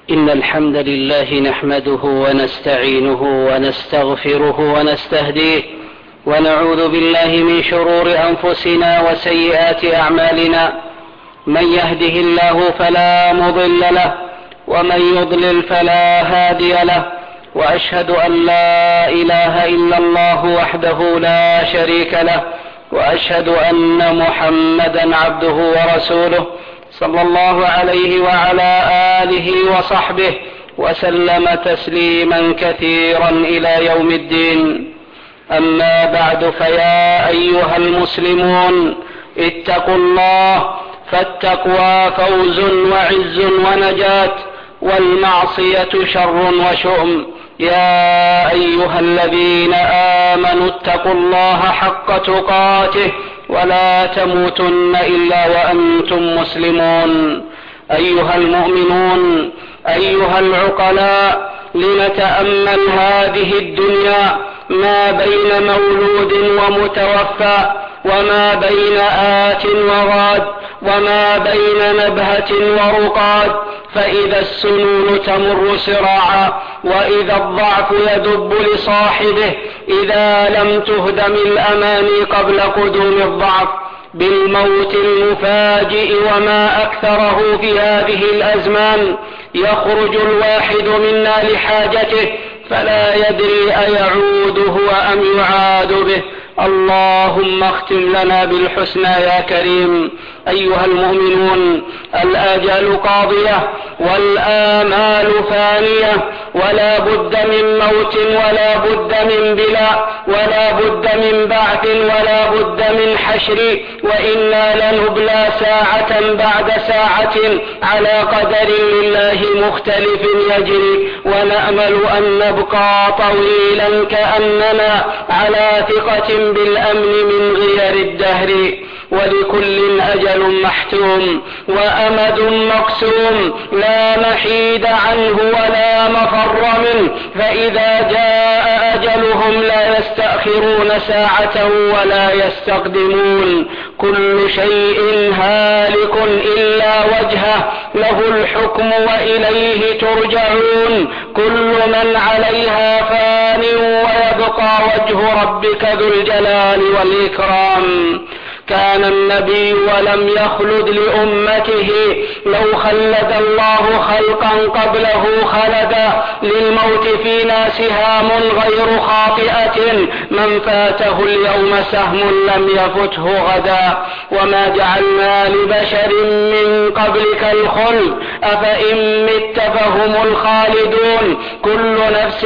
إن الحمد لله نحمده ونستعينه ونستغفره ونستهديه ونعوذ بالله من شرور أنفسنا وسيئات أعمالنا. من يهده الله فلا مضل له ومن يضلل فلا هادي له، وأشهد أن لا إله إلا الله وحده لا شريك له، وأشهد أن محمدا عبده ورسوله صلى الله عليه وعلى آله وصحبه وسلم تسليما كثيرا إلى يوم الدين. أما بعد، فيا أيها المسلمون اتقوا الله، فالتقوى فوز وعز ونجاة، والمعصية شر وشؤم. يا أيها الذين آمنوا اتقوا الله حق تقاته ولا تموتن إلا وأنتم مسلمون. أيها المؤمنون، أيها العقلاء، لنتأمل هذه الدنيا ما بين مولود ومتوفى، وما بين آت وغاد، وما بين نبهة ورقاد. فإذا السنون تمر سراعا، وإذا الضعف يدب لصاحبه، إذا لم تهدم الأماني قبل قدوم الضعف بالموت المفاجئ وما أكثره في هذه الأزمان. يخرج الواحد منا لحاجته فلا يدري أيعود هو أم يعاد به. اللهم اختم لنا بالحسنى يا كريم. أيها المؤمنون، الآجال قاضية والآمال فانية، ولا بد من موت، ولا بد من بلاء، ولا بد من بعث، ولا بد من حشر، وإنا لنبلى ساعة بعد ساعة على قدر لله مختلف يجري، ونأمل أن نبقى طويلا كأننا على ثقة بالأمن من غير الدهر. ولكل أجل محتوم وأمد مقسوم لا محيد عنه ولا مفر منه، فإذا جاء أجلهم لا يستأخرون ساعة ولا يستقدمون. كل شيء هالك إلا وجهه، له الحكم وإليه ترجعون. كل من عليها فان ويبقى وجه ربك ذو الجلال والإكرام. كان النبي ولم يخلد لأمته، لو خلد الله خلقا قبله خلدا. للموت في ناس هام غير خاطئة، من فاته اليوم سهم لم يفته غدا. وما جعلنا لبشر من قبلك الخلد، أفإن مت فهم الخالدون. كل نفس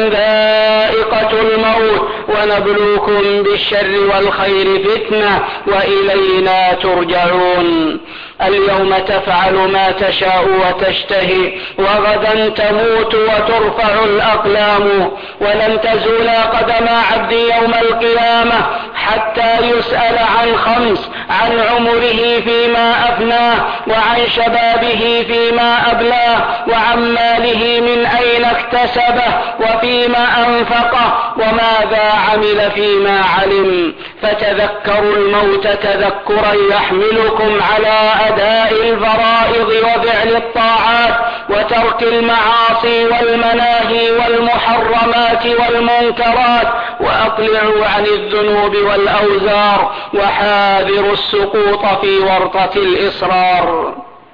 ذائقة الموت، ونبلوكم بالشر والخير فتنة، وإلينا ترجعون. اليوم تفعل ما تشاء وتشتهي، وغدا تموت وترفع الأقلام. ولن تزول قدم عبد يوم القيامة حتى يسأل عن خمس: عن عمره فيما أفناه، وعن شبابه فيما أبلاه، وعن ماله من أين اكتسبه، وفيما أنفقه، وماذا عمل فيما علم. فتذكروا الموت تذكرا يحملكم على أداء الفرائض وفعل الطاعات، وترك المعاصي والمناهي والمحرمات والمنكرات، وأقلعوا عن الذنوب والأوزار، وحاذروا السقوط في ورطة الإصرار.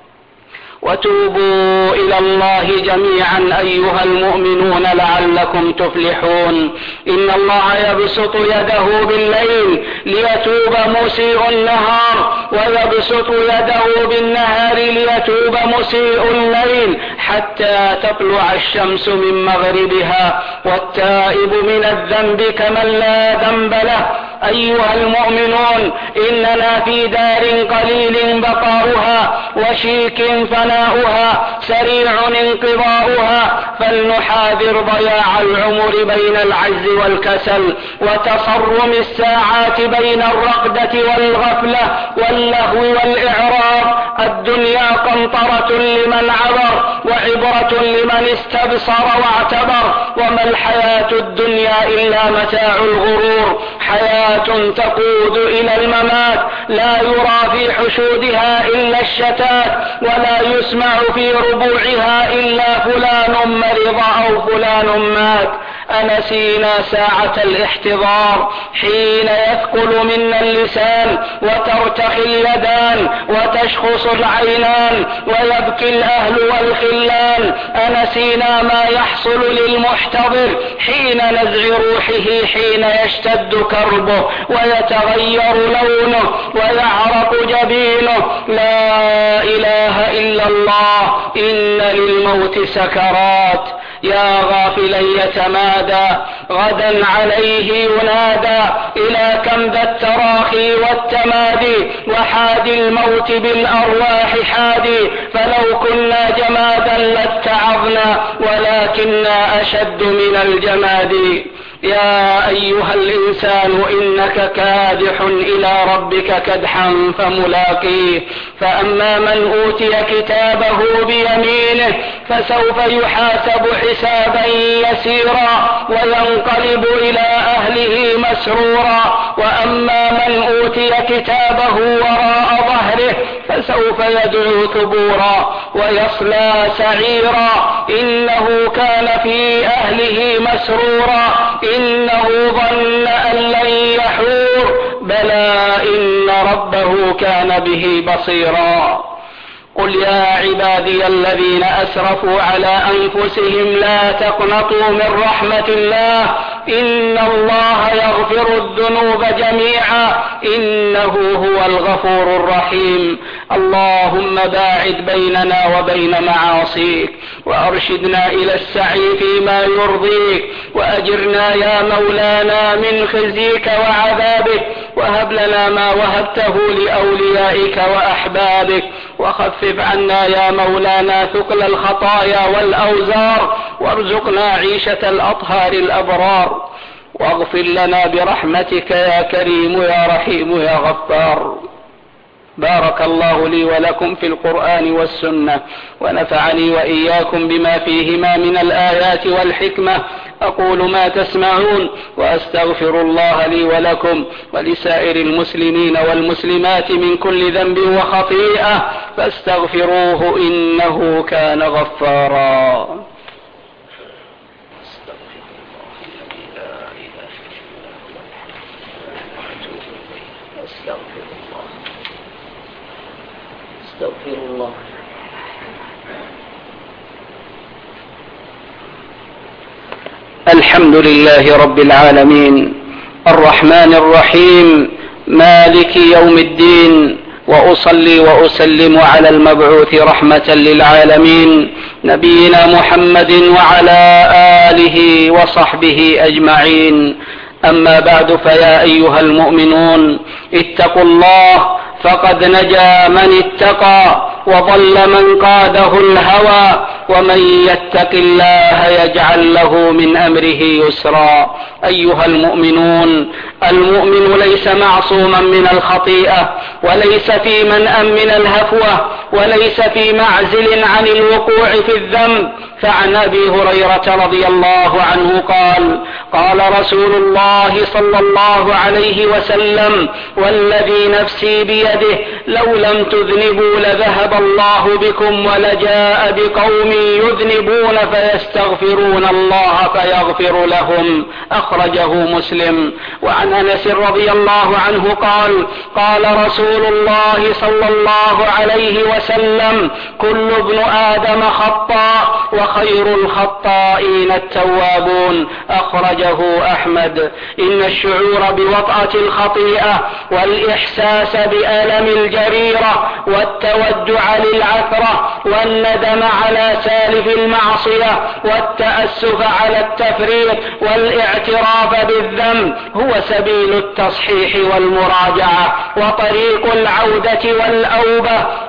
وتوبوا إلى الله جميعا أيها المؤمنون لعلكم تفلحون. إن الله يبسط يده بالليل ليتوب مسيء النهار، ويبسط يده بالنهار ليتوب مسيء الليل، حتى تطلع الشمس من مغربها. والتائب من الذنب كمن لا ذنب له. أيها المؤمنون، إننا في دار قليل بقاؤها، وشيك فناؤها، سريع انقضاؤها. فلنحاذر ضياع العمر بين العجز والكسل، وتصرم الساعات بين الرقدة والغفلة واللهو والإعراض. الدنيا وقنطرة لمن عبر وعبرة لمن استبصر واعتبر. وما الحياة الدنيا إلا متاع الغرور، حياة تقود إلى الممات، لا يرى في حشودها إلا الشتات، ولا يسمع في ربوعها إلا فلان مرض أو فلان مات. أنسينا ساعة الاحتضار حين يثقل منا اللسان وترتخي اليدان وتشخص العينان ويبكي الأهل والخلان. أنسينا ما يحصل للمحتضر حين نزع روحه، حين يشتد كربه ويتغير لونه ويعرق جبينه. لا إله إلا الله، إن للموت سكرات. يا غافلا يتمادى، غدا عليه ينادى، إلى كم ذا التراخي والتمادي، وحادي الموت بالأرواح حادي. فلو كنا جمادا لاتعظنا، ولكننا أشد من الجماد. يا أيها الإنسان إنك كادح إلى ربك كدحا فملاقيه. فأما من أوتي كتابه بيمينه فسوف يحاسب حسابا يسيرا وينقلب إلى أهله مسرورا. وأما من أوتي كتابه وراء ظهره فسوف يدعو ثبورا ويصلى سعيرا. إنه كان في أهله مسرورا، إنه ظن أن لن يحور. بلى إن ربه كان به بصيرا. قل يا عبادي الذين أسرفوا على أنفسهم لا تقنطوا من رحمة الله، إن الله يغفر الذنوب جميعا، إنه هو الغفور الرحيم. اللهم باعد بيننا وبين معاصيك، وأرشدنا إلى السعي فيما يرضيك، وأجرنا يا مولانا من خزيك وعذابك، وهب لنا ما وهبته لأوليائك وأحبابك، وخفف عنا يا مولانا ثقل الخطايا والأوزار، وارزقنا عيشة الأطهار الأبرار، واغفر لنا برحمتك يا كريم يا رحيم يا غفار. بارك الله لي ولكم في القرآن والسنة، ونفعني وإياكم بما فيهما من الآيات والحكمة. أقول ما تسمعون، وأستغفر الله لي ولكم ولسائر المسلمين والمسلمات من كل ذنب وخطيئة، فاستغفروه إنه كان غفارا. استغفر الله. الحمد لله رب العالمين، الرحمن الرحيم، مالك يوم الدين، وأصلي وأسلم على المبعوث رحمة للعالمين نبينا محمد وعلى آله وصحبه أجمعين. أما بعد، فيا أيها المؤمنون اتقوا الله، فقد نجا من اتقى وضل من قاده الهوى، ومن يتق الله يجعل له من أمره يسرا. أيها المؤمنون، المؤمن ليس معصوما من الخطيئة، وليس في منأى من الهفوة، وليس في معزل عن الوقوع في الذنب. فعن أبي هريرة رضي الله عنه قال: قال رسول الله صلى الله عليه وسلم: والذي نفسي بيده لو لم تذنبوا لذهب الله بكم ولجاء بقوم يذنبون فيستغفرون الله فيغفر لهم. أخرجه مسلم. وعن أنس رضي الله عنه قال: قال رسول الله صلى الله عليه وسلم: كل ابن آدم خطاء، وخير الخطائين التوابون. أخرجه أحمد. إن الشعور بوطأة الخطيئة والإحساس بألم الجريرة والتودع للعثرة والندم على سالف المعصية والتأسف على التفريط والاعتراف بالذنب هو سبيل التصحيح والمراجعة وطريق العودة والأوبة. وأما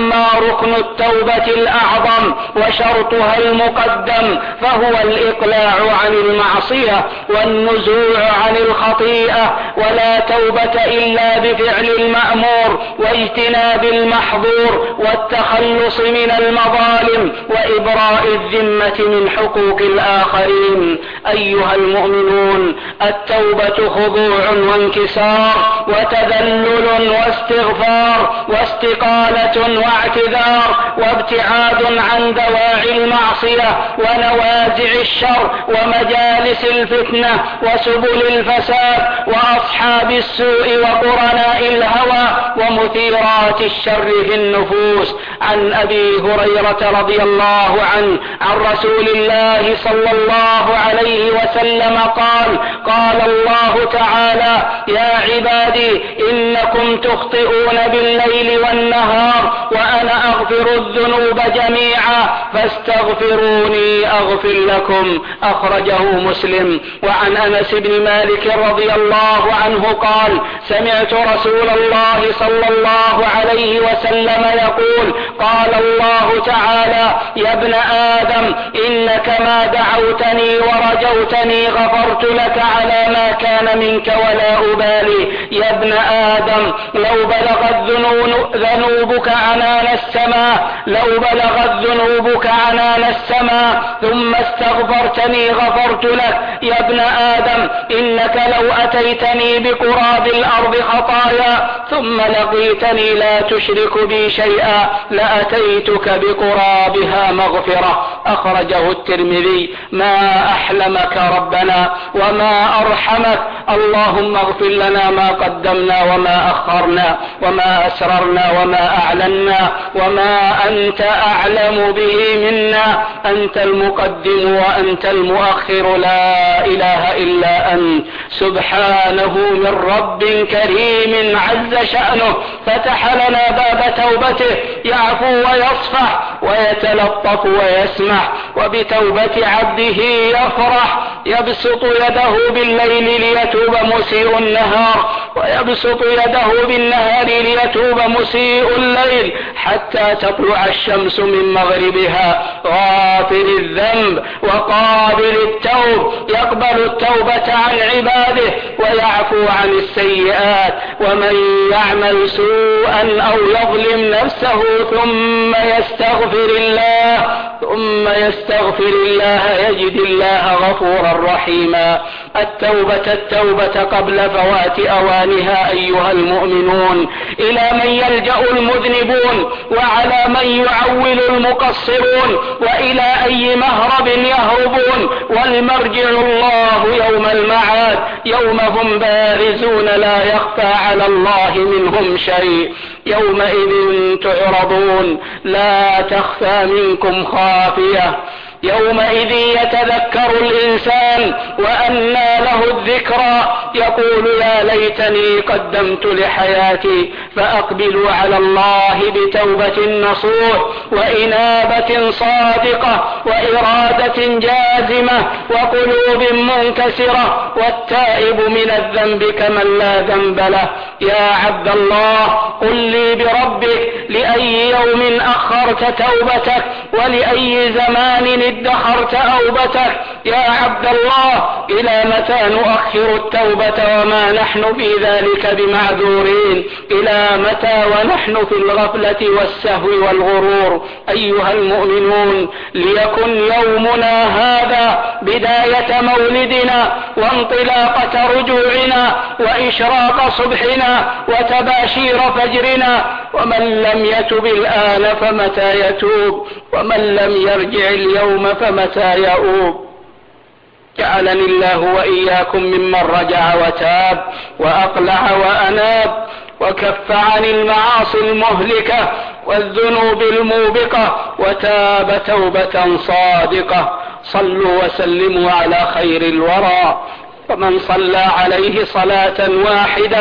وأما ركن التوبة الأعظم وشرطها المقدم فهو الإقلاع عن المعصية والنزوع عن الخطيئة، ولا توبة إلا بفعل المأمور واجتناب المحظور والتخلص من المظالم وإبراء الذمة من حقوق الآخرين. أيها المؤمنون، التوبة خضوع وانكسار وتذلل واستغفار واستقالة واعتذار وابتعاد عن دواعي المعصية ونوازع الشر ومجالس الفتنة وسبل الفساد وأصحاب السوء وقرناء الهوى ومثيرات الشر في النفوس. عن أبي هريرة رضي الله عنه عن رسول الله صلى الله عليه وسلم قال: قال الله تعالى: يا عبادي إنكم تخطئون بالليل والنهار وأنا أغفر الذنوب جميعا فاستغفروني أغفر لكم. أخرجه مسلم. وعن أنس بن مالك رضي الله عنه قال: سمعت رسول الله صلى الله عليه وسلم يقول: قال الله تعالى: يا ابن آدم إنك ما دعوتني ورجوتني غفرت لك على ما كان منك ولا أبالي. يا ابن آدم لو بلغت ذنوبك عنان السماء ثم استغفرتني غفرت لك. يا ابن آدم إنك لو أتيتني بقراب الأرض خطايا ثم لقيتني لا تشرك بي شيئا لأتيتك بقرابها مغفرة. أخرجه الترمذي. ما أحلمك ربنا وما أرحمك. اللهم اغفر لنا ما قدمنا وما أخرنا وما أسررنا وما أعلنا وما أنت أعلم به منا. أنت المقدم وأنت المؤخر، لا إله إلا أنت، سبحانه من رب كريم عز شأنه فتح لنا باب توبته يعفو ويصفح ويتلطف ويسمح، وبتوبة عبده يفرح. يبسط يده بالليل ليتوب مسيء النهار ويبسط يده بالنهار ليتوب مسيء الليل حتى تطلع الشمس من مغربها. غافر الذنب وقابل التوب يقبل التوبة عن عباده ويعفو عن السيئات. ومن يعمل سوءا أو يظلم نفسه ثم يستغفر الله يجد الله غفورا رحيما. التوبة قبل فوات أوانها أيها المؤمنون. إلى من يلجأ المذنبون وعلى من يعول المقصرون وإلى أي مهرب يهربون، والمرجع الله يوم المعاد يوم هم بارزون لا يخفى على الله منهم شيء. يومئذ تعرضون لا تخفى منكم خافية. يومئذ يتذكر الإنسان وأنى له الذكرى يقول: يا ليتني قدمت لحياتي. فأقبلوا على الله بتوبة نصوح وإنابة صادقة وإرادة جازمة وقلوب منكسرة، والتائب من الذنب كمن لا ذنب له. يا عبد الله قل لي بربك لأي يوم أخرت توبتك ولأي زمان ادخرت أوبتك. يا عبد الله إلى متى نؤخر التوبة وما نحن في ذلك بمعذورين؟ إلى متى ونحن في الغفلة والسهو والغرور؟ أيها المؤمنون، ليكن يومنا هذا بداية مولدنا وانطلاقة رجوعنا وإشراق صبحنا وتباشير فجرنا. ومن لم يتب الآن فمتى يتوب؟ ومن لم يرجع اليوم فمتى يؤوب؟ جعلني الله وإياكم ممن رجع وتاب وأقلع وأناب وكف عن المعاصي المهلكة والذنوب الموبقة وتاب توبة صادقة. صلوا وسلموا على خير الورى. ومن صلى عليه صلاة واحدة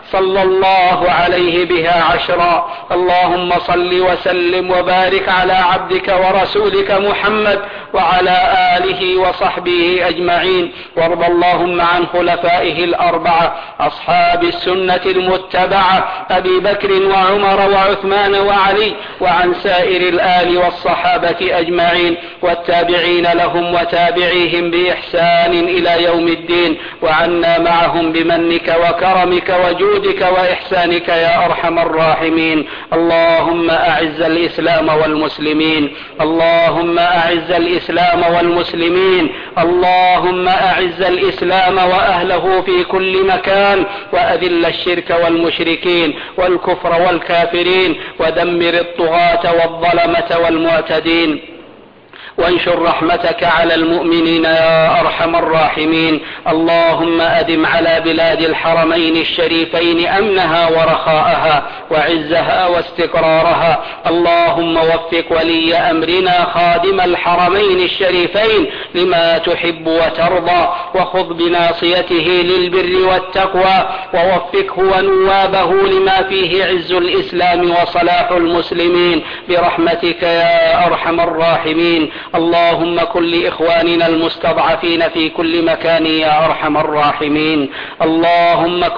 صلى الله عليه بها 10. اللهم صل وسلم وبارك على عبدك ورسولك محمد وعلى آله وصحبه أجمعين. وارض اللهم عن خلفائه 4 أصحاب السنة المتبعة أبي بكر وعمر وعثمان وعلي، وعن سائر الآل والصحابة أجمعين، والتابعين لهم وتابعيهم بإحسان إلى يوم الدين، وعنا معهم بمنك وكرمك وجودك وإحسانك يا أرحم الراحمين. اللهم أعز الإسلام والمسلمين، اللهم أعز الإسلام والمسلمين، اللهم أعز الإسلام وأهله في كل مكان، وأذل الشرك والمشركين والكفر والكافرين، ودمر الطغاة والظلمة والمعتدين، وانشر رحمتك على المؤمنين يا أرحم الراحمين. اللهم أدم على بلاد الحرمين الشريفين أمنها ورخاءها وعزها واستقرارها. اللهم وفق ولي أمرنا خادم الحرمين الشريفين لما تحب وترضى، وخذ بناصيته للبر والتقوى، ووفقه ونوابه لما فيه عز الإسلام وصلاح المسلمين برحمتك يا أرحم الراحمين. اللهم كن لإخواننا المستضعفين في كل مكان يا أرحم الراحمين. اللهم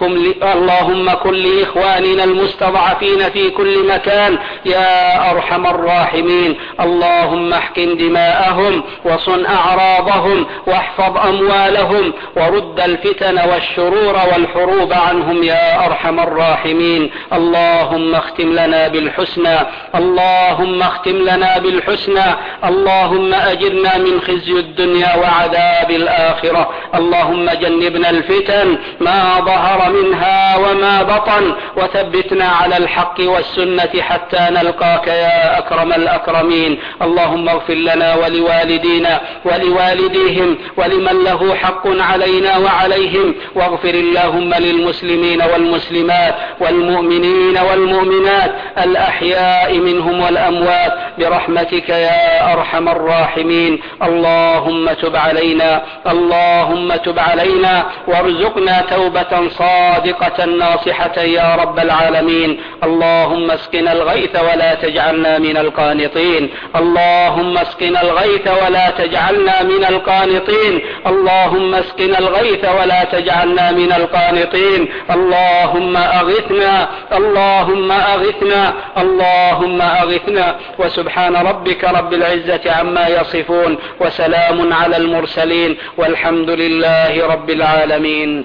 كن لإخواننا المستضعفين في كل مكان يا أرحم الراحمين. اللهم احقن دماءهم وصن أعراضهم واحفظ أموالهم، ورد الفتن والشرور والحروب عنهم يا أرحم الراحمين. اللهم اختم لنا بالحسنى، اللهم اختم لنا بالحسنى. اللهم أجرنا من خزي الدنيا وعذاب الآخرة. اللهم جنبنا الفتن ما ظهر منها وما بطن، وثبتنا على الحق والسنة حتى نلقاك يا أكرم الأكرمين. اللهم اغفر لنا ولوالدينا ولوالديهم ولمن له حق علينا وعليهم، واغفر اللهم للمسلمين والمسلمات والمؤمنين والمؤمنات الأحياء منهم والأموات برحمتك يا أرحم الراحمين. اللهم تب علينا، اللهم تب علينا وارزقنا توبة صادقة ناصحة يا رب العالمين. اللهم اسقنا الغيث ولا تجعلنا من القانطين، اللهم اسقنا الغيث ولا تجعلنا من القانطين، اللهم اسقنا الغيث ولا تجعلنا من القانطين. اللهم أغثنا، اللهم أغثنا، اللهم أغثنا. وسبحان ربك رب العزة عما يصفون، وسلام على المرسلين، والحمد لله رب العالمين.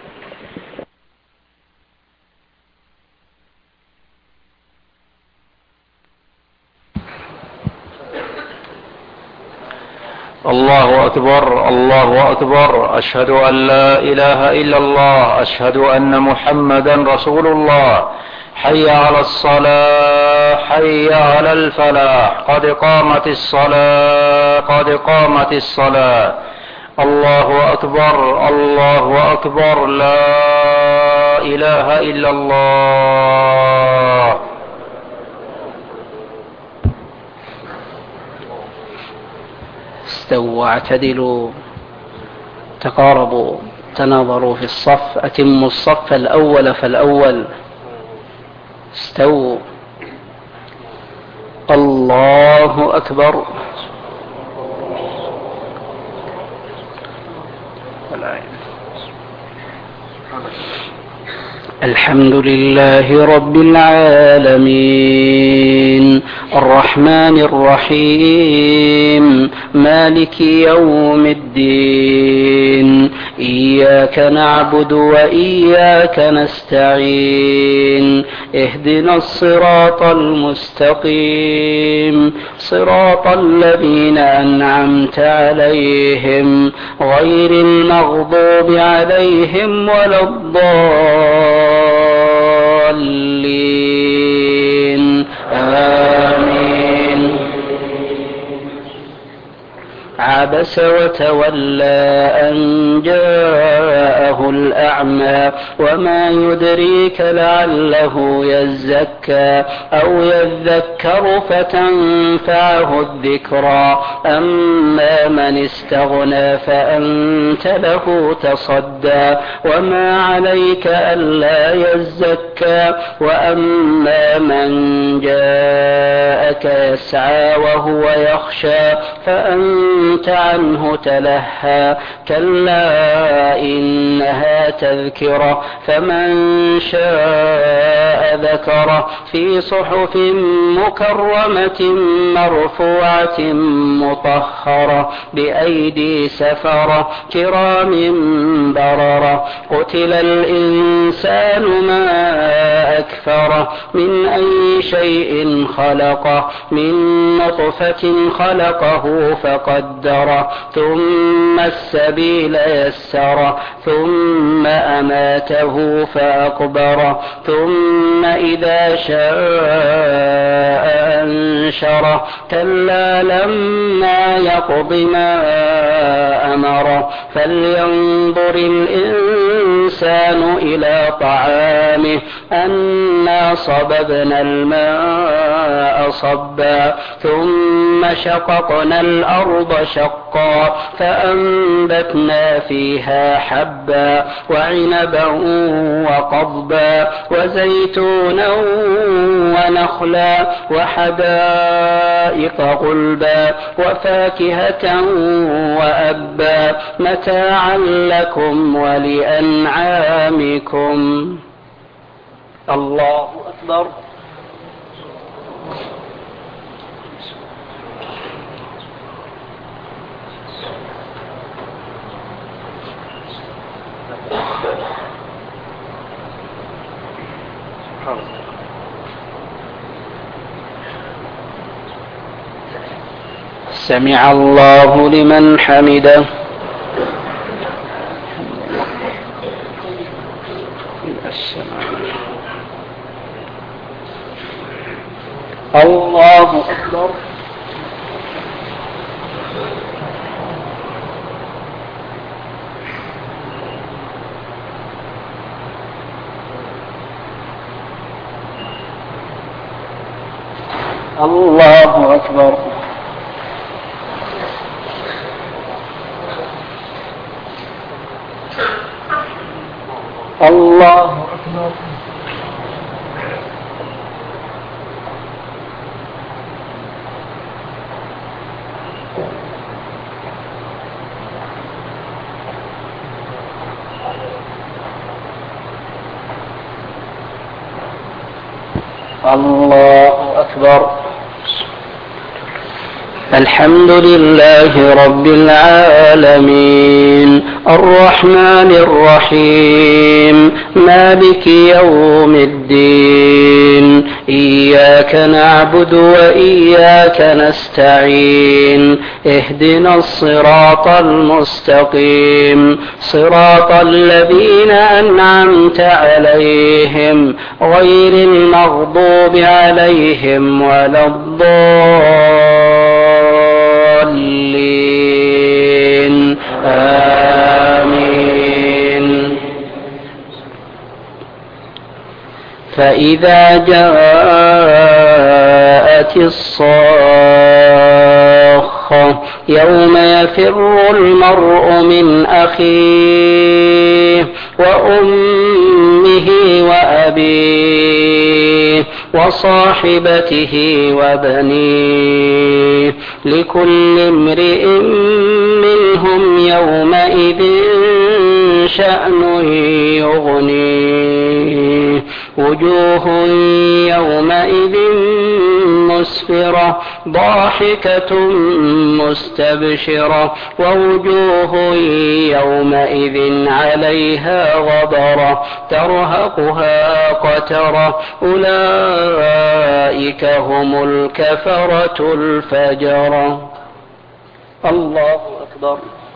الله أكبر، الله أكبر، أشهد أن لا إله إلا الله، أشهد أن محمدا رسول الله. حي على الصلاة، حي على الفلاح، قد قامت الصلاة، قد قامت الصلاة. الله أكبر، الله أكبر، لا إله إلا الله. استووا واعتدلوا، تقاربوا، تناظروا في الصف، أتموا الصف الأول فالأول. استووا. الله أكبر. الحمد لله رب العالمين، الرحمن الرحيم، مالك يوم الدين، إياك نعبد وإياك نستعين، اهدنا الصراط المستقيم، صراط الذين أنعمت عليهم غير المغضوب عليهم ولا الضالين. آمين. عبس وتولى أن جاءه الأعمى وما يدريك لعله يزكى أو يذكر فتنفعه الذكرى أما من استغنى فأنت له تصدى وما عليك ألا يزكى وأما من جاءك يسعى وهو يخشى فأنت عنه تلهى كلا إنها تذكرة فمن شاء ذكره في صحف مكرمة مرفوعة مطهرة بأيدي سفرة كرام بررة قتل الإنسان ما أكفره من أي شيء خلقه من نطفة خلقه فقدره ثم السبيل يسره ثم أماته فأقبره ثم إذا شاء أنشره كلا لما يقض ما أمره فلينظر الإنسان إلى طعامه أنا صببنا الماء صبا ثم شققنا الأرض شقا فأنبتنا فيها حبا وعنبا وقضبا وزيتونا ونخلا وحدائق غلبا وفاكهة وأبا متاعا لكم ولأنعامكم. الله أكبر. سمع الله لمن حمده. الله أكبر. الله أكبر. الله أكبر. الله أكبر. الحمد لله رب العالمين الرحمن الرحيم مالك يوم الدين إياك نعبد وإياك نستعين اهدنا الصراط المستقيم صراط الذين أنعمت عليهم غير المغضوب عليهم ولا الضالين آمين. فإذا جاءت الصاخة يوم يفر المرء من أخيه وأمه وأبيه وصاحبته وبنيه لكل امرئ منهم يومئذ شأن يغنيه وجوه يومئذ مسفرة ضاحكة مستبشرة ووجوه يومئذ عليها غبرة ترهقها قترة أولئك هم الكفرة الفجرة. الله أكبر.